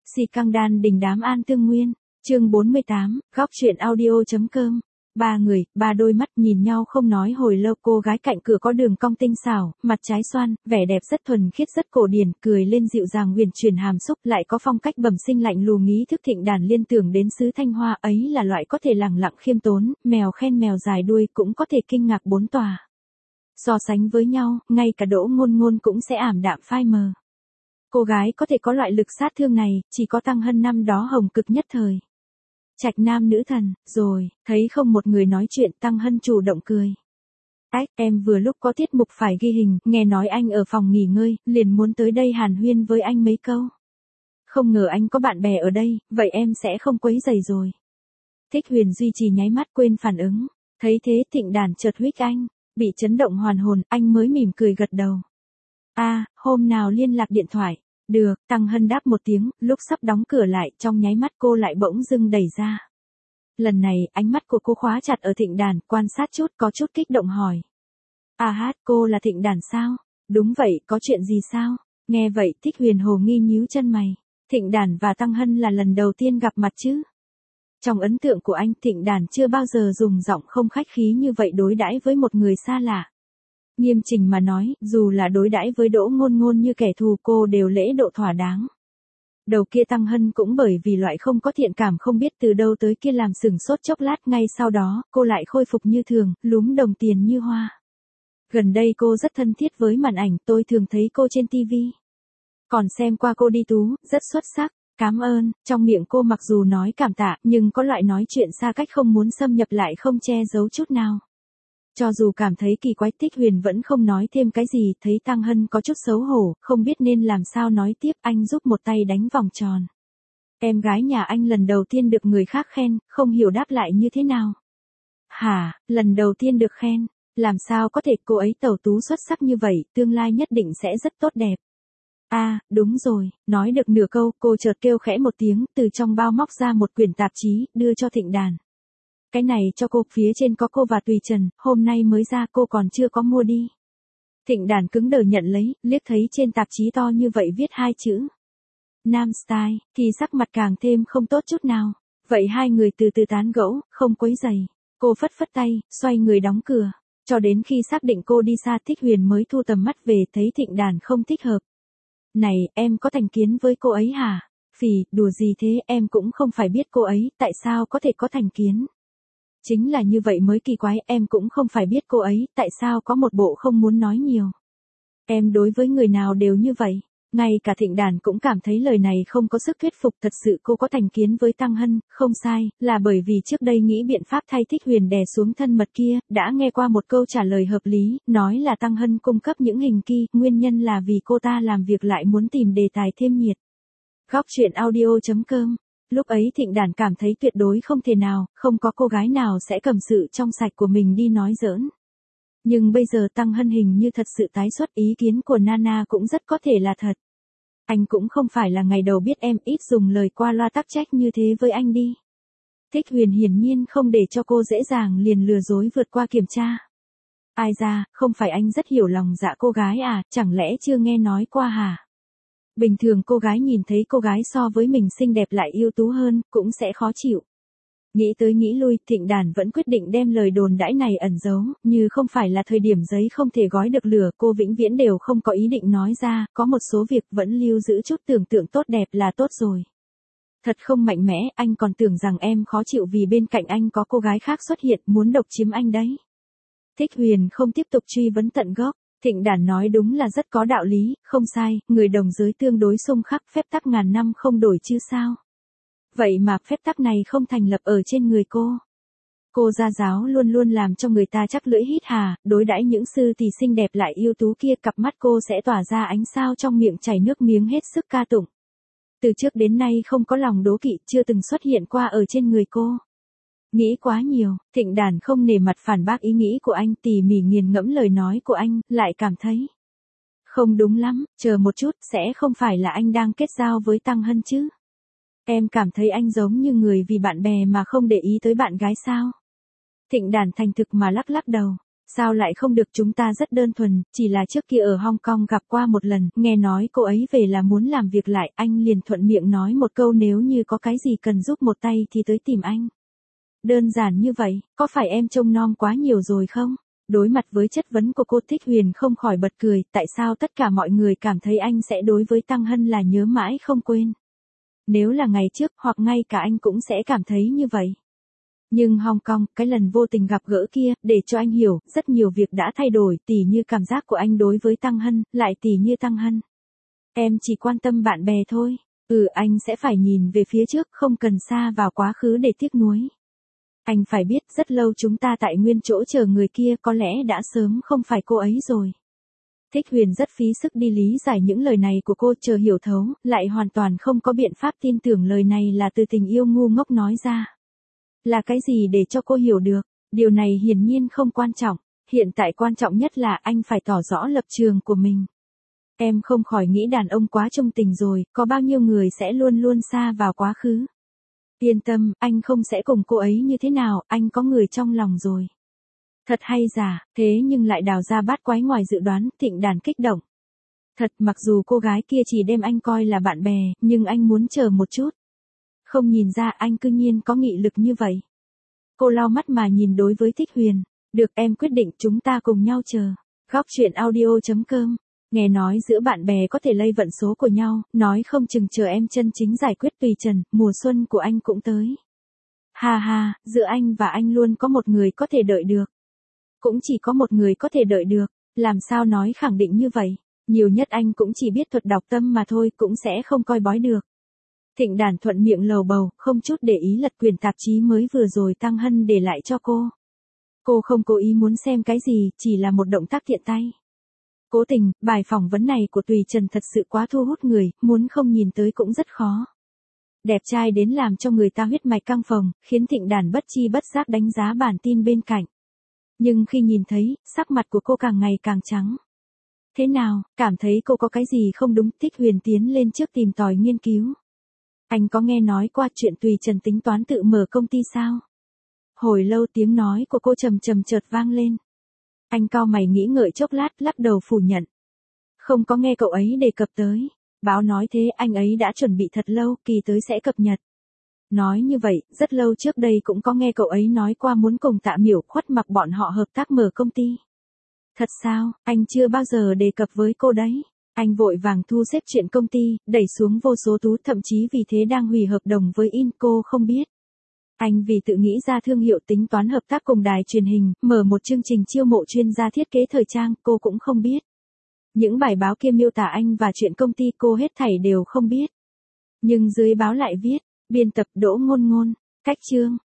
Si căng đan đình đám an tương nguyên, chương 48, góc chuyện audio.com. Ba người, ba đôi mắt nhìn nhau không nói hồi lâu. Cô gái cạnh cửa có đường cong tinh xảo, mặt trái xoan, vẻ đẹp rất thuần khiết rất cổ điển, cười lên dịu dàng huyền chuyển hàm xúc, lại có phong cách bẩm sinh lạnh lùng ý thức Thịnh Đàn liên tưởng đến xứ Thanh Hoa ấy là loại có thể lẳng lặng khiêm tốn, mèo khen mèo dài đuôi cũng có thể kinh ngạc bốn tòa. So sánh với nhau, ngay cả Đỗ Ngôn Ngôn cũng sẽ ảm đạm phai mờ. Cô gái có thể có loại lực sát thương này, chỉ có Tăng Hân năm đó hồng cực nhất thời. Trạch nam nữ thần, rồi, thấy không một người nói chuyện, Tăng Hân chủ động cười. Ách, em vừa lúc có tiết mục phải ghi hình, nghe nói anh ở phòng nghỉ ngơi, liền muốn tới đây hàn huyên với anh mấy câu. Không ngờ anh có bạn bè ở đây, vậy em sẽ không quấy rầy rồi. Thích Huyền duy trì nháy mắt quên phản ứng, thấy thế Thịnh Đàn chợt huých anh, bị chấn động hoàn hồn, anh mới mỉm cười gật đầu. Hôm nào liên lạc điện thoại. Được, Tăng Hân đáp một tiếng, lúc sắp đóng cửa lại, trong nháy mắt cô lại bỗng dưng đẩy ra. Lần này, ánh mắt của cô khóa chặt ở Thịnh Đàn, quan sát chút, có chút kích động hỏi. Cô là Thịnh Đàn sao? Đúng vậy, có chuyện gì sao? Nghe vậy, Thích Huyền hồ nghi nhíu chân mày. Thịnh Đàn và Tăng Hân là lần đầu tiên gặp mặt chứ? Trong ấn tượng của anh, Thịnh Đàn chưa bao giờ dùng giọng không khách khí như vậy đối đãi với một người xa lạ. Nghiêm chỉnh mà nói, dù là đối đãi với Đỗ Ngôn Ngôn như kẻ thù cô đều lễ độ thỏa đáng. Đầu kia Tăng Hân cũng bởi vì loại không có thiện cảm không biết từ đâu tới kia làm sửng sốt chốc lát, ngay sau đó, cô lại khôi phục như thường, lúm đồng tiền như hoa. Gần đây cô rất thân thiết với màn ảnh, tôi thường thấy cô trên TV. Còn xem qua cô đi tú, rất xuất sắc, cảm ơn, trong miệng cô mặc dù nói cảm tạ, nhưng có loại nói chuyện xa cách không muốn xâm nhập lại không che giấu chút nào. Cho dù cảm thấy kỳ quái, Thích Huyền vẫn không nói thêm cái gì, thấy Tăng Hân có chút xấu hổ, không biết nên làm sao nói tiếp, anh giúp một tay đánh vòng tròn. Em gái nhà anh lần đầu tiên được người khác khen, không hiểu đáp lại như thế nào. Hả, lần đầu tiên được khen, làm sao có thể, cô ấy tẩu tú xuất sắc như vậy, tương lai nhất định sẽ rất tốt đẹp. Đúng rồi, nói được nửa câu, cô chợt kêu khẽ một tiếng, từ trong bao móc ra một quyển tạp chí, đưa cho Thịnh Đàn. Cái này cho cô, phía trên có cô và Tùy Trần, hôm nay mới ra, cô còn chưa có mua đi. Thịnh Đàn cứng đờ nhận lấy, liếc thấy trên tạp chí to như vậy viết hai chữ Nam Style, thì sắc mặt càng thêm không tốt chút nào. Vậy hai người từ từ tán gẫu, không quấy rầy. Cô phất phất tay, xoay người đóng cửa. Cho đến khi xác định cô đi xa, Thích Huyền mới thu tầm mắt về, thấy Thịnh Đàn không thích hợp. Này, em có thành kiến với cô ấy hả? Phì, đùa gì thế, em cũng không phải biết cô ấy, tại sao có thể có thành kiến? Chính là như vậy mới kỳ quái, em cũng không phải biết cô ấy, tại sao có một bộ không muốn nói nhiều. Em đối với người nào đều như vậy. Ngay cả Thịnh Đàn cũng cảm thấy lời này không có sức thuyết phục, thật sự cô có thành kiến với Tăng Hân, không sai, là bởi vì trước đây nghĩ biện pháp thay Thích Huyền đè xuống thân mật kia, đã nghe qua một câu trả lời hợp lý, nói là Tăng Hân cung cấp những hình kia, nguyên nhân là vì cô ta làm việc lại muốn tìm đề tài thêm nhiệt. Góc chuyện audio.com. Lúc ấy Thịnh Đàn cảm thấy tuyệt đối không thể nào, không có cô gái nào sẽ cầm sự trong sạch của mình đi nói giỡn. Nhưng bây giờ Tăng Hân hình như thật sự tái xuất, ý kiến của Nana cũng rất có thể là thật. Anh cũng không phải là ngày đầu biết em, ít dùng lời qua loa tắc trách như thế với anh đi. Thích Huyền hiển nhiên không để cho cô dễ dàng liền lừa dối vượt qua kiểm tra. Ai ra, không phải anh rất hiểu lòng dạ cô gái à, chẳng lẽ chưa nghe nói qua hả? Bình thường cô gái nhìn thấy cô gái so với mình xinh đẹp lại ưu tú hơn, cũng sẽ khó chịu. Nghĩ tới nghĩ lui, Thịnh Đàn vẫn quyết định đem lời đồn đãi này ẩn giấu, như không phải là thời điểm giấy không thể gói được lửa, cô vĩnh viễn đều không có ý định nói ra, có một số việc vẫn lưu giữ chút tưởng tượng tốt đẹp là tốt rồi. Thật không mạnh mẽ, anh còn tưởng rằng em khó chịu vì bên cạnh anh có cô gái khác xuất hiện, muốn độc chiếm anh đấy. Thích Huyền không tiếp tục truy vấn tận gốc. Thịnh Đàn nói đúng là rất có đạo lý, không sai, người đồng giới tương đối xung khắc, phép tắc ngàn năm không đổi chứ sao. Vậy mà phép tắc này không thành lập ở trên người cô. Cô gia giáo luôn luôn làm cho người ta chắc lưỡi hít hà, đối đãi những sư tỷ xinh đẹp lại ưu tú kia, cặp mắt cô sẽ tỏa ra ánh sao trong miệng chảy nước miếng hết sức ca tụng. Từ trước đến nay không có lòng đố kỵ, chưa từng xuất hiện qua ở trên người cô. Nghĩ quá nhiều, Thịnh Đàn không nể mặt phản bác ý nghĩ của anh, tỉ mỉ nghiền ngẫm lời nói của anh, lại cảm thấy không đúng lắm, chờ một chút, sẽ không phải là anh đang kết giao với Tăng Hân chứ? Em cảm thấy anh giống như người vì bạn bè mà không để ý tới bạn gái sao? Thịnh Đàn thành thực mà lắc lắc đầu. Sao lại không được, chúng ta rất đơn thuần, chỉ là trước kia ở Hong Kong gặp qua một lần, nghe nói cô ấy về là muốn làm việc lại, anh liền thuận miệng nói một câu nếu như có cái gì cần giúp một tay thì tới tìm anh. Đơn giản như vậy, có phải em trông nom quá nhiều rồi không? Đối mặt với chất vấn của cô, Thích Huyền không khỏi bật cười, tại sao tất cả mọi người cảm thấy anh sẽ đối với Tăng Hân là nhớ mãi không quên? Nếu là ngày trước hoặc ngay cả anh cũng sẽ cảm thấy như vậy. Nhưng Hong Kong, cái lần vô tình gặp gỡ kia, để cho anh hiểu, rất nhiều việc đã thay đổi, tỉ như cảm giác của anh đối với Tăng Hân, lại tỉ như Tăng Hân. Em chỉ quan tâm bạn bè thôi. Anh sẽ phải nhìn về phía trước, không cần xa vào quá khứ để tiếc nuối. Anh phải biết, rất lâu chúng ta tại nguyên chỗ chờ người kia, có lẽ đã sớm không phải cô ấy rồi. Thích Huyền rất phí sức đi lý giải những lời này của cô, chờ hiểu thấu, lại hoàn toàn không có biện pháp tin tưởng lời này là từ tình yêu ngu ngốc nói ra. Là cái gì để cho cô hiểu được? Điều này hiển nhiên không quan trọng. Hiện tại quan trọng nhất là anh phải tỏ rõ lập trường của mình. Em không khỏi nghĩ đàn ông quá trung tình rồi, có bao nhiêu người sẽ luôn luôn xa vào quá khứ. Yên tâm, anh không sẽ cùng cô ấy như thế nào, anh có người trong lòng rồi. Thật hay giả, thế nhưng lại đào ra bát quái ngoài dự đoán, Thịnh Đàn kích động. Thật, mặc dù cô gái kia chỉ đem anh coi là bạn bè, nhưng anh muốn chờ một chút. Không nhìn ra anh cư nhiên có nghị lực như vậy. Cô lau mắt mà nhìn đối với Thích Huyền. Được, em quyết định, chúng ta cùng nhau chờ. Góc chuyện audio.com. Nghe nói giữa bạn bè có thể lây vận số của nhau, nói không chừng chờ em chân chính giải quyết tùy trần, mùa xuân của anh cũng tới. Ha ha, giữa anh và anh luôn có một người có thể đợi được. Cũng chỉ có một người có thể đợi được, làm sao nói khẳng định như vậy, nhiều nhất anh cũng chỉ biết thuật đọc tâm mà thôi, cũng sẽ không coi bói được. Thịnh Đàn thuận miệng lầu bầu, không chút để ý lật quyển tạp chí mới vừa rồi Tăng Hân để lại cho cô. Cô không cố ý muốn xem cái gì, chỉ là một động tác tiện tay. Cố tình, bài phỏng vấn này của Tùy Trần thật sự quá thu hút người, muốn không nhìn tới cũng rất khó. Đẹp trai đến làm cho người ta huyết mạch căng phồng, khiến Thịnh Đàn bất chi bất giác đánh giá bản tin bên cạnh. Nhưng khi nhìn thấy, sắc mặt của cô càng ngày càng trắng. Thế nào, cảm thấy cô có cái gì không đúng? Thích Huyền tiến lên trước tìm tòi nghiên cứu. Anh có nghe nói qua chuyện Tùy Trần tính toán tự mở công ty sao? Hồi lâu tiếng nói của cô trầm trầm chợt vang lên. Anh cau mày nghĩ ngợi chốc lát, lắc đầu phủ nhận. Không có nghe cậu ấy đề cập tới. Báo nói thế, anh ấy đã chuẩn bị thật lâu, kỳ tới sẽ cập nhật. Nói như vậy, rất lâu trước đây cũng có nghe cậu ấy nói qua muốn cùng Tạ Miểu Khuất Mặc bọn họ hợp tác mở công ty. Thật sao, anh chưa bao giờ đề cập với cô đấy. Anh vội vàng thu xếp chuyện công ty, đẩy xuống vô số tú, thậm chí vì thế đang hủy hợp đồng với Inco không biết. Anh vì tự nghĩ ra thương hiệu tính toán hợp tác cùng đài truyền hình, mở một chương trình chiêu mộ chuyên gia thiết kế thời trang, cô cũng không biết. Những bài báo kia miêu tả anh và chuyện công ty cô hết thảy đều không biết. Nhưng dưới báo lại viết, biên tập Đỗ Ngôn Ngôn, cách chương.